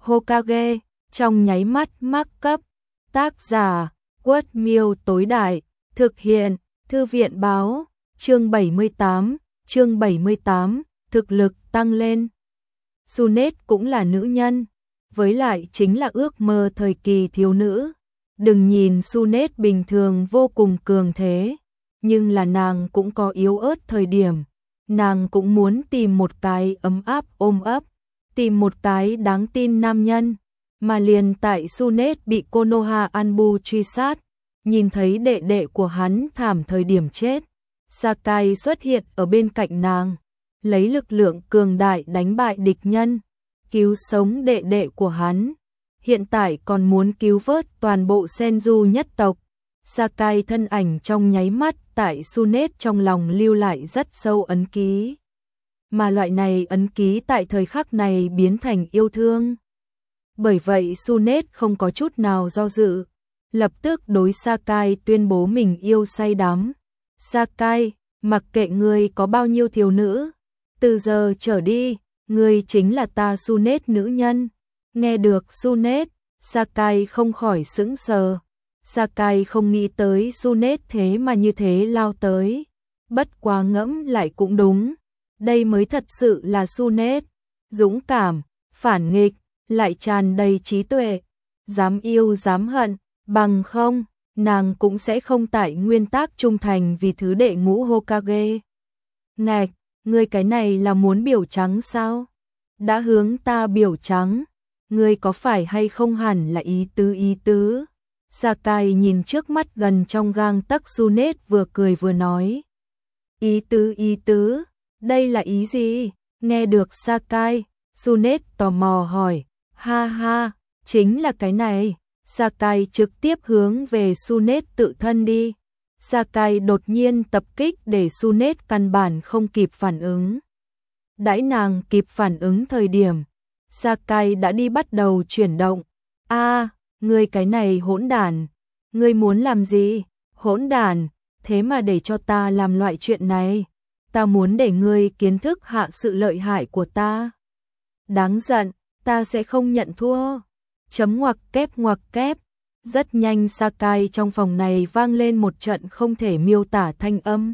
Hokage, trong nháy mắt mắc cấp. Tác giả, Quất Miêu tối đại, thực hiện, Thư viện báo, chương 78, thực lực tăng lên. Sunét cũng là nữ nhân, với lại chính là ước mơ thời kỳ thiếu nữ. Đừng nhìn Sunét bình thường vô cùng cường thế, nhưng là nàng cũng có yếu ớt thời điểm. Nàng cũng muốn tìm một cái ấm áp ôm ấp, tìm một cái đáng tin nam nhân. Mà liền tại Sunét bị Konoha Anbu truy sát, nhìn thấy đệ đệ của hắn thảm thời điểm chết, Sakai xuất hiện ở bên cạnh nàng, lấy lực lượng cường đại đánh bại địch nhân, cứu sống đệ đệ của hắn. Hiện tại còn muốn cứu vớt toàn bộ Senju nhất tộc. Sakai thân ảnh trong nháy mắt tại Sunét trong lòng lưu lại rất sâu ấn ký. Mà loại này ấn ký tại thời khắc này biến thành yêu thương. Bởi vậy Sunét không có chút nào do dự, lập tức đối Sakai tuyên bố mình yêu say đắm. Sakai, mặc kệ ngươi có bao nhiêu thiếu nữ, từ giờ trở đi, ngươi chính là ta Sunét nữ nhân. Nghe được Sunét, Sakai không khỏi sững sờ. Sakai không nghĩ tới Sunét thế mà như thế lao tới. Bất quá ngẫm lại cũng đúng, đây mới thật sự là Sunét, dũng cảm, phản nghịch, lại tràn đầy trí tuệ, dám yêu dám hận, bằng không, nàng cũng sẽ không tại nguyên tắc trung thành vì thứ đệ ngũ Hokage. Ngạch, ngươi cái này là muốn biểu trắng sao? Đã hướng ta biểu trắng, ngươi có phải hay không hẳn là ý tứ. Sakai nhìn trước mắt gần trong gang tấc Sunét vừa cười vừa nói. Ý tứ, đây là ý gì? Nghe được Sakai, Sunét tò mò hỏi. Ha ha, chính là cái này. Sakai trực tiếp hướng về Sunét tự thân đi. Sakai đột nhiên tập kích để Sunét căn bản không kịp phản ứng. Đãi nàng kịp phản ứng thời điểm, Sakai đã đi bắt đầu chuyển động. Ngươi cái này hỗn đản, ngươi muốn làm gì? Hỗn đản, thế mà để cho ta làm loại chuyện này. Ta muốn để ngươi kiến thức hạ sự lợi hại của ta. Đáng giận, ta sẽ không nhận thua. Ngoặc kép. Rất nhanh Sakai trong phòng này vang lên một trận không thể miêu tả thanh âm.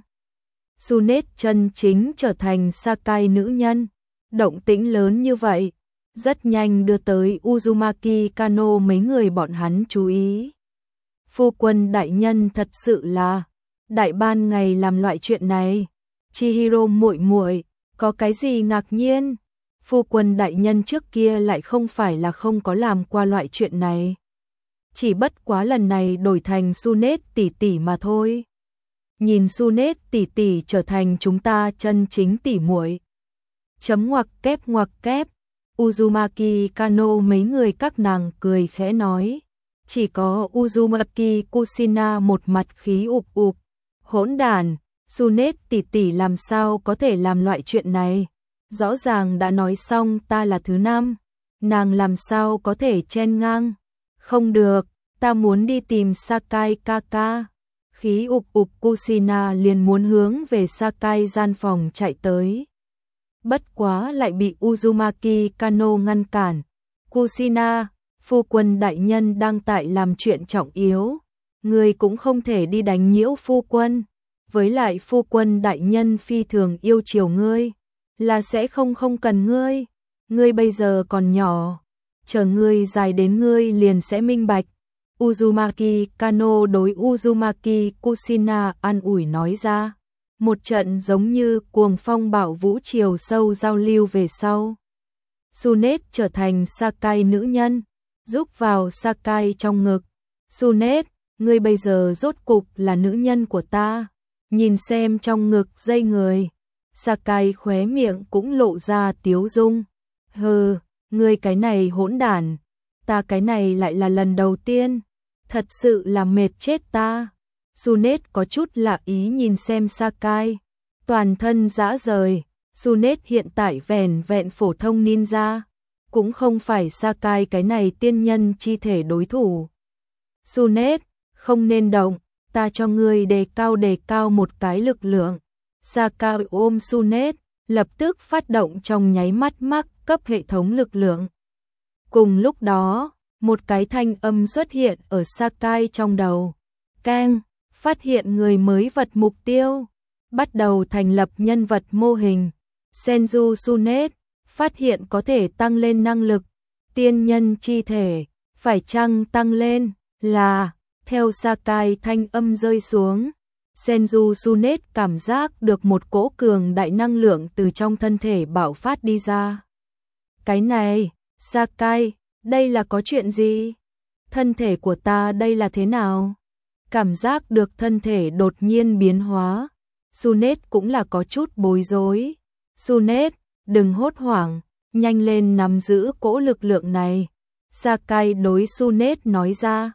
Sunét chân chính trở thành Sakai nữ nhân. Động tĩnh lớn như vậy, rất nhanh đưa tới Uzumaki Kano mấy người bọn hắn chú ý. Phu quân đại nhân thật sự là đại ban ngày làm loại chuyện này. Chihiro muội muội, có cái gì ngạc nhiên? Phu quân đại nhân trước kia lại không phải là không có làm qua loại chuyện này. Chỉ bất quá lần này đổi thành Sunét tỷ tỷ mà thôi. Nhìn Sunét tỷ tỷ trở thành chúng ta chân chính tỷ muội. Ngoặc kép. Uzumaki Kano mấy người các nàng cười khẽ nói. Chỉ có Uzumaki Kushina một mặt khí ụp. Hỗn đản, Sunét tỷ tỷ làm sao có thể làm loại chuyện này? Rõ ràng đã nói xong ta là thứ năm, nàng làm sao có thể chen ngang? Không được, ta muốn đi tìm Sakai kaka. Khí ụp Kushina liền muốn hướng về Sakai gian phòng chạy tới. Bất quá lại bị Uzumaki Kano ngăn cản. Kushina, phu quân đại nhân đang tại làm chuyện trọng yếu, ngươi cũng không thể đi đánh nhiễu phu quân. Với lại phu quân đại nhân phi thường yêu chiều ngươi, là sẽ không cần ngươi. Ngươi bây giờ còn nhỏ, chờ ngươi dài đến ngươi liền sẽ minh bạch. Uzumaki Kano đối Uzumaki Kushina an ủi nói ra. Một trận giống như cuồng phong bạo vũ chiều sâu giao lưu về sau. Sunét trở thành Sakai nữ nhân, giúp vào Sakai trong ngực. Sunét, ngươi bây giờ rốt cục là nữ nhân của ta. Nhìn xem trong ngực dây người. Sakai khóe miệng cũng lộ ra tiếu dung. Hừ, ngươi cái này hỗn đản, ta cái này lại là lần đầu tiên. Thật sự là mệt chết ta. Sunét có chút lạ ý nhìn xem Sakai, toàn thân rã rời. Sunét hiện tại vẹn phổ thông ninja, cũng không phải Sakai cái này tiên nhân chi thể đối thủ. Sunét, không nên động, ta cho ngươi đề cao một cái lực lượng. Sakai ôm Sunét, lập tức phát động trong nháy mắt mắc cấp hệ thống lực lượng. Cùng lúc đó, một cái thanh âm xuất hiện ở Sakai trong đầu. Keng, phát hiện người mới vật mục tiêu. Bắt đầu thành lập nhân vật mô hình. Senju Sunet, phát hiện có thể tăng lên năng lực. Tiên nhân chi thể, phải chăng tăng lên, là, theo Sakai thanh âm rơi xuống. Senju Sunet cảm giác được một cỗ cường đại năng lượng từ trong thân thể bạo phát đi ra. Cái này, Sakai, đây là có chuyện gì? Thân thể của ta đây là thế nào? Cảm giác được thân thể đột nhiên biến hóa. Sunet cũng là có chút bối rối. Sunet, đừng hốt hoảng, nhanh lên nắm giữ cỗ lực lượng này. Sakai đối Sunet nói ra.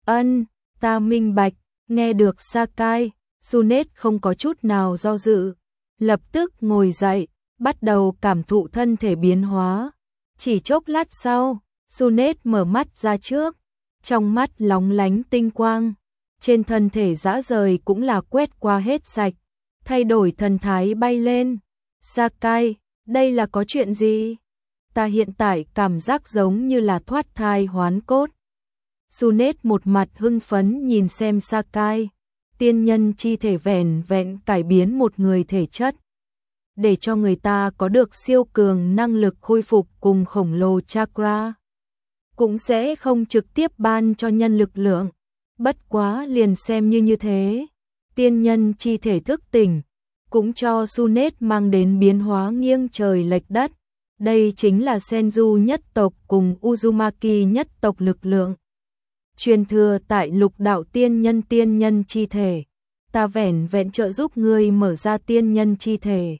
Ta minh bạch, nghe được Sakai, Sunet không có chút nào do dự. Lập tức ngồi dậy, bắt đầu cảm thụ thân thể biến hóa. Chỉ chốc lát sau, Sunet mở mắt ra trước, trong mắt lóng lánh tinh quang. Trên thân thể dã rời cũng là quét qua hết sạch, thay đổi thần thái bay lên. Sakai, đây là có chuyện gì? Ta hiện tại cảm giác giống như là thoát thai hoán cốt. Sunet một mặt hưng phấn nhìn xem Sakai, tiên nhân chi thể vẻn vẹn cải biến một người thể chất, để cho người ta có được siêu cường năng lực khôi phục cùng khổng lồ chakra. Cũng sẽ không trực tiếp ban cho nhân lực lượng, bất quá liền xem như thế. Tiên nhân chi thể thức tỉnh, cũng cho Sunet mang đến biến hóa nghiêng trời lệch đất. Đây chính là Senju nhất tộc cùng Uzumaki nhất tộc lực lượng. Truyền thừa tại lục đạo tiên nhân chi thể. Ta vẻn vẹn trợ giúp ngươi mở ra tiên nhân chi thể.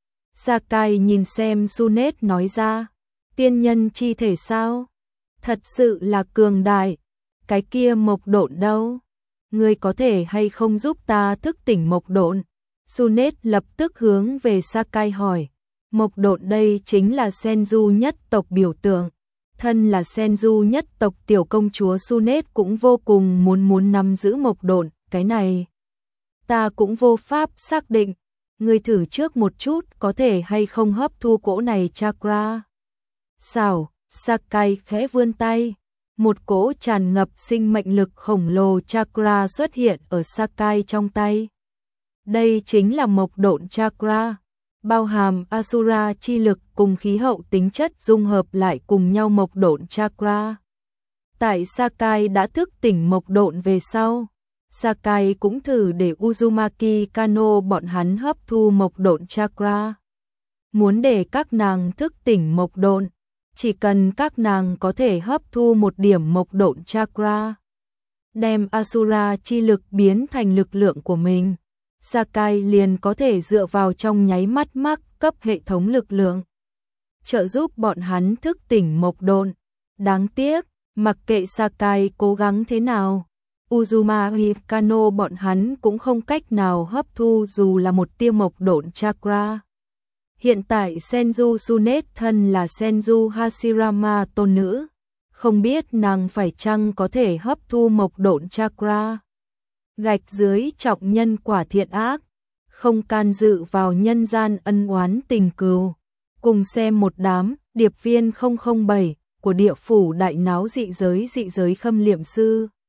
Sakai nhìn xem Sunet nói ra. Tiên nhân chi thể sao? Thật sự là cường đại. Cái kia mộc độn đâu? Ngươi có thể hay không giúp ta thức tỉnh mộc độn? Sunet lập tức hướng về Sakai hỏi. Mộc độn đây chính là Senju nhất tộc biểu tượng. Thân là Senju nhất tộc tiểu công chúa Sunet cũng vô cùng muốn nắm giữ mộc độn. Cái này ta cũng vô pháp xác định. Ngươi thử trước một chút có thể hay không hấp thu cỗ này chakra. Xảo, Sakai khẽ vươn tay. Một cỗ tràn ngập sinh mệnh lực khổng lồ chakra xuất hiện ở Sakai trong tay. Đây chính là mộc độn chakra, bao hàm Asura chi lực cùng khí hậu tính chất dung hợp lại cùng nhau mộc độn chakra. Tại Sakai đã thức tỉnh mộc độn về sau, Sakai cũng thử để Uzumaki Kano bọn hắn hấp thu mộc độn chakra. Muốn để các nàng thức tỉnh mộc độn, chỉ cần các nàng có thể hấp thu một điểm mộc độn chakra, đem Asura chi lực biến thành lực lượng của mình, Sakai liền có thể dựa vào trong nháy mắt mắc cấp hệ thống lực lượng, trợ giúp bọn hắn thức tỉnh mộc độn. Đáng tiếc, mặc kệ Sakai cố gắng thế nào, Uzumaki Kano bọn hắn cũng không cách nào hấp thu dù là một tia mộc độn chakra. Hiện tại Senju Sunet thân là Senju Hashirama tôn nữ, không biết nàng phải chăng có thể hấp thu mộc độn chakra. Gạch dưới trọng nhân quả thiện ác, không can dự vào nhân gian ân oán tình cừu. Cùng xem một đám điệp viên 007 của địa phủ đại náo dị giới khâm liệm sư.